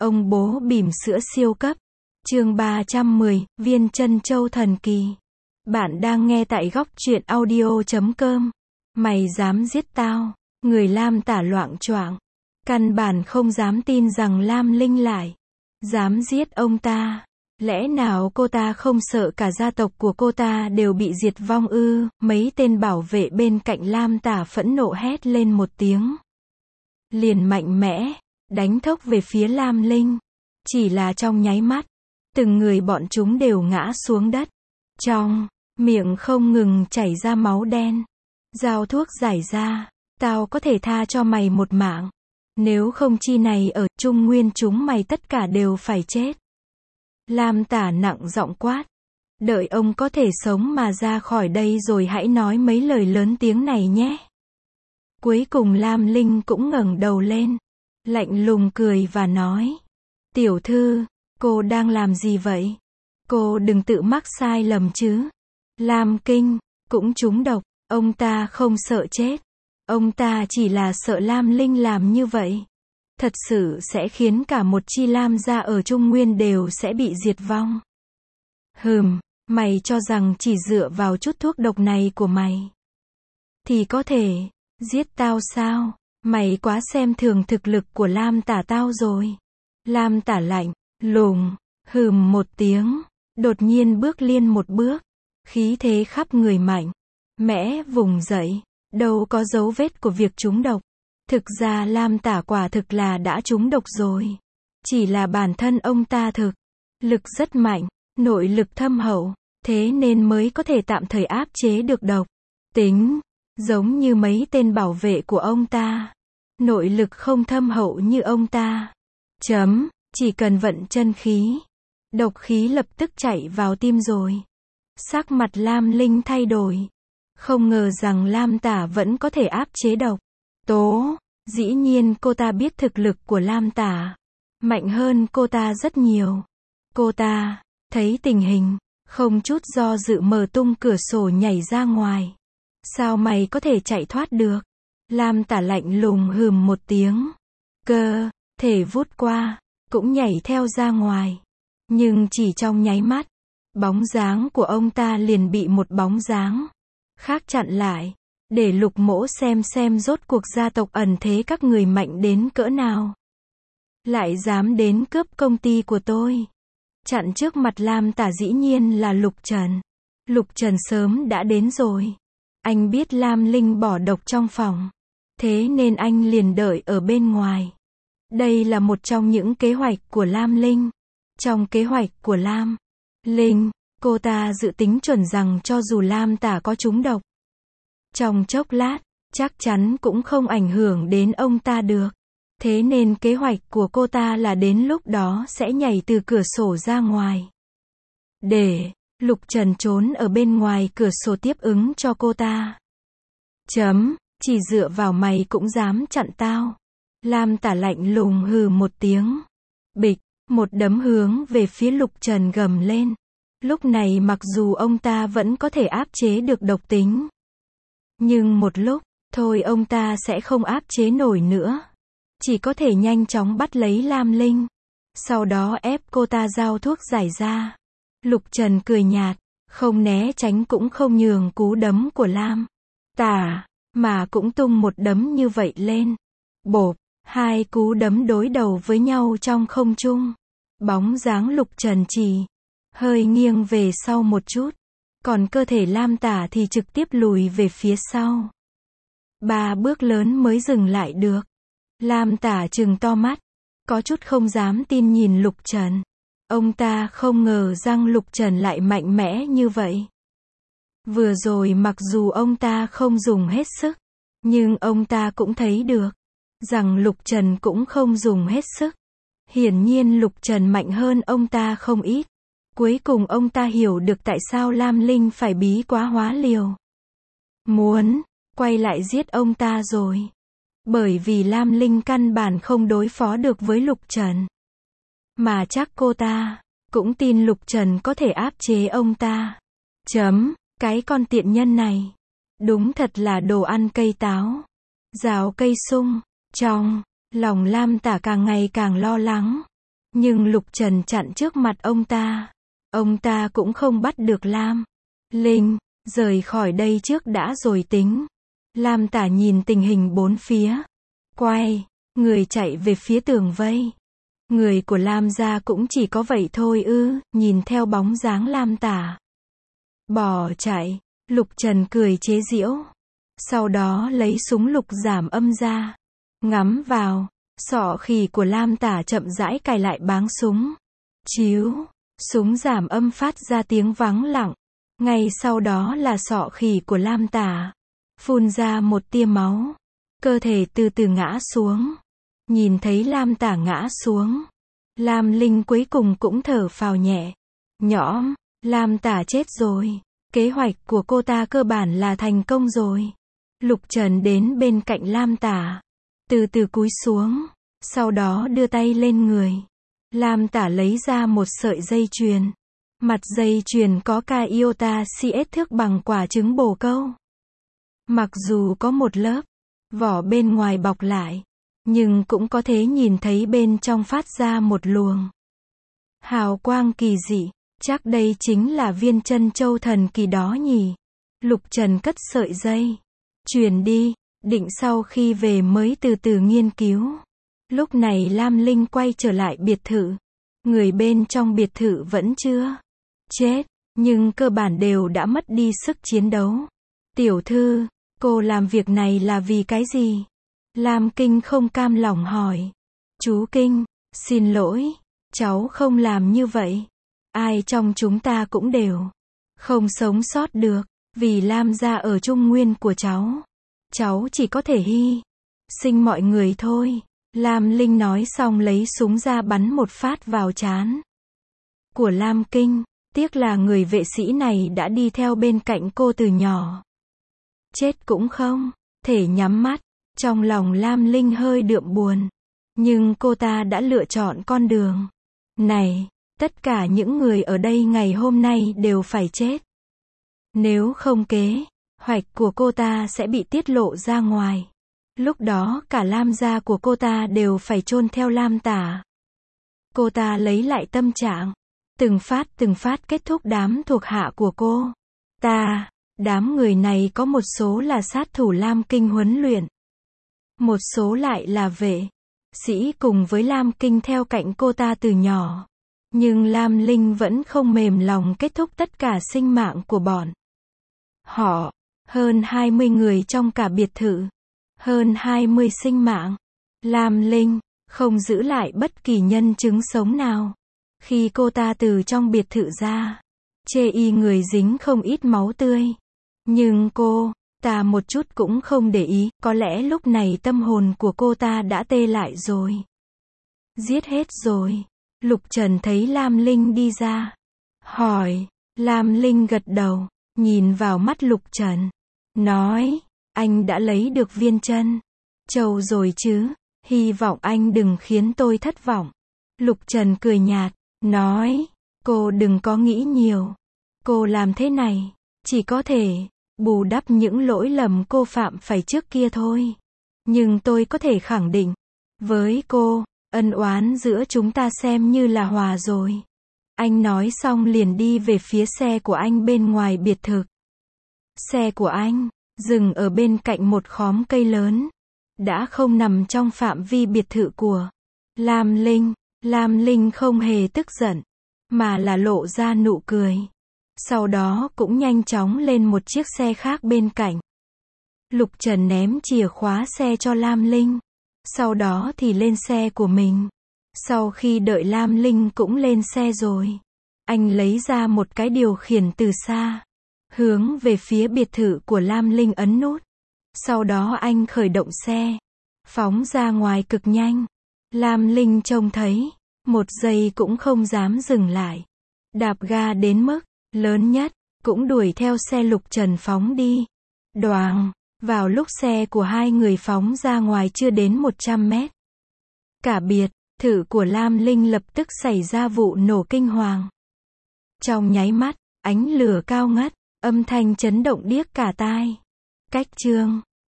Ông bố bỉm sữa siêu cấp. Chương 310, viên trân châu thần kỳ. Bạn đang nghe tại góc truyện audio.com. Mày dám giết tao? Người Lam Tả loạng choạng. Căn bản không dám tin rằng Lam Linh lại dám giết ông ta. Lẽ nào cô ta không sợ cả gia tộc của cô ta đều bị diệt vong ư? Mấy tên bảo vệ bên cạnh Lam Tả phẫn nộ hét lên một tiếng. Liền mạnh mẽ đánh thốc về phía Lam Linh. Chỉ là trong nháy mắt, từng người bọn chúng đều ngã xuống đất. Trong miệng không ngừng chảy ra máu đen. Dao thuốc giải ra. Tao có thể tha cho mày một mạng. Nếu không chi này ở Trung Nguyên chúng mày tất cả đều phải chết. Lam Tả nặng giọng quát. Đợi ông có thể sống mà ra khỏi đây rồi hãy nói mấy lời lớn tiếng này nhé. Cuối cùng Lam Linh cũng ngẩng đầu lên. Lạnh lùng cười và nói. Tiểu thư, cô đang làm gì vậy? Cô đừng tự mắc sai lầm chứ. Lam Kinh cũng trúng độc. Ông ta không sợ chết. Ông ta chỉ là sợ Lam Linh làm như vậy. Thật sự sẽ khiến cả một chi Lam gia ở Trung Nguyên đều sẽ bị diệt vong. Mày cho rằng chỉ dựa vào chút thuốc độc này của mày thì có thể giết tao sao? Mày quá xem thường thực lực của Lam Tả tao rồi. Lam Tả lạnh lùng một tiếng, đột nhiên bước liên một bước, khí thế khắp người mạnh mẽ vùng dậy, đâu có dấu vết của việc trúng độc. Thực ra Lam Tả quả thực là đã trúng độc rồi. Chỉ là bản thân ông ta thực lực rất mạnh, nội lực thâm hậu, thế nên mới có thể tạm thời áp chế được độc tính. Giống như mấy tên bảo vệ của ông ta, nội lực không thâm hậu như ông ta. Chỉ cần vận chân khí, độc khí lập tức chạy vào tim rồi. Sắc mặt Lam Linh thay đổi. Không ngờ rằng Lam Tả vẫn có thể áp chế độc tố. Dĩ nhiên cô ta biết thực lực của Lam Tả mạnh hơn cô ta rất nhiều. Cô ta thấy tình hình, không chút do dự mở tung cửa sổ nhảy ra ngoài. Sao mày có thể chạy thoát được? Lam Tả lạnh lùng một tiếng. Cơ thể vút qua, cũng nhảy theo ra ngoài. Nhưng chỉ trong nháy mắt, bóng dáng của ông ta liền bị một bóng dáng khác chặn lại. Để Lục Mỗ xem rốt cuộc gia tộc ẩn thế các người mạnh đến cỡ nào. Lại dám đến cướp công ty của tôi. Chặn trước mặt Lam Tả dĩ nhiên là Lục Trần. Lục Trần sớm đã đến rồi. Anh biết Lam Linh bỏ độc trong phòng. Thế nên anh liền đợi ở bên ngoài. Đây là một trong những kế hoạch của Lam Linh. Trong kế hoạch của Lam Linh, cô ta dự tính chuẩn rằng cho dù Lam Tả có trúng độc, trong chốc lát, chắc chắn cũng không ảnh hưởng đến ông ta được. Thế nên kế hoạch của cô ta là đến lúc đó sẽ nhảy từ cửa sổ ra ngoài. Để Lục Trần trốn ở bên ngoài cửa sổ tiếp ứng cho cô ta. Chỉ dựa vào mày cũng dám chặn tao. Lam Tả lạnh lùng một tiếng. Bịch, một đấm hướng về phía Lục Trần gầm lên. Lúc này mặc dù ông ta vẫn có thể áp chế được độc tính, nhưng một lúc thôi ông ta sẽ không áp chế nổi nữa. Chỉ có thể nhanh chóng bắt lấy Lam Linh. Sau đó ép cô ta giao thuốc giải ra. Lục Trần cười nhạt, không né tránh cũng không nhường cú đấm của Lam Tả, mà cũng tung một đấm như vậy lên. Bộp, hai cú đấm đối đầu với nhau trong không trung. Bóng dáng Lục Trần chỉ hơi nghiêng về sau một chút. Còn cơ thể Lam Tả thì trực tiếp lùi về phía sau. 3 bước lớn mới dừng lại được. Lam Tả trừng to mắt, có chút không dám tin nhìn Lục Trần. Ông ta không ngờ rằng Lục Trần lại mạnh mẽ như vậy. Vừa rồi mặc dù ông ta không dùng hết sức, nhưng ông ta cũng thấy được rằng Lục Trần cũng không dùng hết sức. Hiển nhiên Lục Trần mạnh hơn ông ta không ít. Cuối cùng ông ta hiểu được tại sao Lam Linh phải bí quá hóa liều. Muốn quay lại giết ông ta rồi. Bởi vì Lam Linh căn bản không đối phó được với Lục Trần. Mà chắc cô ta cũng tin Lục Trần có thể áp chế ông ta. Cái con tiện nhân này. Đúng thật là đồ ăn cây táo. Rào cây sung. Trong lòng Lam Tả càng ngày càng lo lắng. Nhưng Lục Trần chặn trước mặt ông ta. Ông ta cũng không bắt được Lam Linh, rời khỏi đây trước đã rồi tính. Lam Tả nhìn tình hình bốn phía, quay người chạy về phía tường vây. Người của Lam gia cũng chỉ có vậy thôi ư? Nhìn theo bóng dáng Lam Tả bỏ chạy, Lục Trần cười chế giễu. Sau đó lấy súng lục giảm âm ra, ngắm vào. Sọ khỉ của Lam Tả chậm rãi cài lại báng súng. Chíu, súng giảm âm phát ra tiếng vắng lặng. Ngay sau đó là sọ khỉ của Lam Tả phun ra một tia máu. Cơ thể từ từ ngã xuống. Nhìn thấy Lam Tả ngã xuống, Lam Linh cuối cùng cũng thở phào nhẹ nhõm. Lam Tả chết rồi. Kế hoạch của cô ta cơ bản là thành công rồi. Lục Trần đến bên cạnh Lam Tả, từ từ cúi xuống, sau đó đưa tay lên người. Lam Tả lấy ra một sợi dây chuyền. Mặt dây chuyền có ca iota CS thước bằng quả trứng bồ câu. Mặc dù có một lớp vỏ bên ngoài bọc lại, nhưng cũng có thể nhìn thấy bên trong phát ra một luồng hào quang kỳ dị. Chắc đây chính là viên chân châu thần kỳ đó nhỉ. Lục Trần cất sợi dây chuyền đi, định sau khi về mới từ từ nghiên cứu. Lúc này Lam Linh quay trở lại biệt thự. Người bên trong biệt thự vẫn chưa chết, nhưng cơ bản đều đã mất đi sức chiến đấu. Tiểu thư, cô làm việc này là vì cái gì? Lam Kinh không cam lòng hỏi. Chú Kinh, xin lỗi, cháu không làm như vậy. Ai trong chúng ta cũng đều không sống sót được, vì Lam gia ở Trung Nguyên của cháu. Cháu chỉ có thể hy sinh mọi người thôi. Lam Linh nói xong lấy súng ra bắn một phát vào trán của Lam Kinh. Tiếc là người vệ sĩ này đã đi theo bên cạnh cô từ nhỏ. Chết cũng không thể nhắm mắt. Trong lòng Lam Linh hơi đượm buồn. Nhưng cô ta đã lựa chọn con đường này. Tất cả những người ở đây ngày hôm nay đều phải chết. Nếu không kế hoạch của cô ta sẽ bị tiết lộ ra ngoài. Lúc đó cả Lam gia của cô ta đều phải chôn theo Lam Tả. Cô ta lấy lại tâm trạng. Từng phát kết thúc đám thuộc hạ của cô ta. Đám người này có một số là sát thủ Lam Kinh huấn luyện. Một số lại là vệ sĩ cùng với Lam Kinh theo cạnh cô ta từ nhỏ. Nhưng Lam Linh vẫn không mềm lòng kết thúc tất cả sinh mạng của bọn họ. Hơn 20 người trong cả biệt thự. Hơn 20 sinh mạng. Lam Linh không giữ lại bất kỳ nhân chứng sống nào. Khi cô ta từ trong biệt thự ra, chê y người dính không ít máu tươi. Nhưng cô ta một chút cũng không để ý. Có lẽ lúc này tâm hồn của cô ta đã tê lại rồi. Giết hết rồi. Lục Trần thấy Lam Linh đi ra, hỏi. Lam Linh gật đầu, nhìn vào mắt Lục Trần, nói, anh đã lấy được viên chân châu rồi chứ, hy vọng anh đừng khiến tôi thất vọng. Lục Trần cười nhạt, nói, cô đừng có nghĩ nhiều. Cô làm thế này, chỉ có thể bù đắp những lỗi lầm cô phạm phải trước kia thôi. Nhưng tôi có thể khẳng định, với cô, ân oán giữa chúng ta xem như là hòa rồi. Anh nói xong liền đi về phía xe của anh bên ngoài biệt thự. Xe của anh dừng ở bên cạnh một khóm cây lớn, đã không nằm trong phạm vi biệt thự của Lam Linh. Lam Linh không hề tức giận, mà là lộ ra nụ cười. Sau đó cũng nhanh chóng lên một chiếc xe khác bên cạnh. Lục Trần ném chìa khóa xe cho Lam Linh. Sau đó thì lên xe của mình. Sau khi đợi Lam Linh cũng lên xe rồi, anh lấy ra một cái điều khiển từ xa, hướng về phía biệt thự của Lam Linh ấn nút. Sau đó anh khởi động xe, phóng ra ngoài cực nhanh. Lam Linh trông thấy, một giây cũng không dám dừng lại. Đạp ga đến mức lớn nhất, cũng đuổi theo xe Lục Trần phóng đi. Đoàng, vào lúc xe của hai người phóng ra ngoài chưa đến 100 mét. Cả biệt thự của Lam Linh lập tức xảy ra vụ nổ kinh hoàng. Trong nháy mắt, ánh lửa cao ngất, âm thanh chấn động điếc cả tai. Cách chương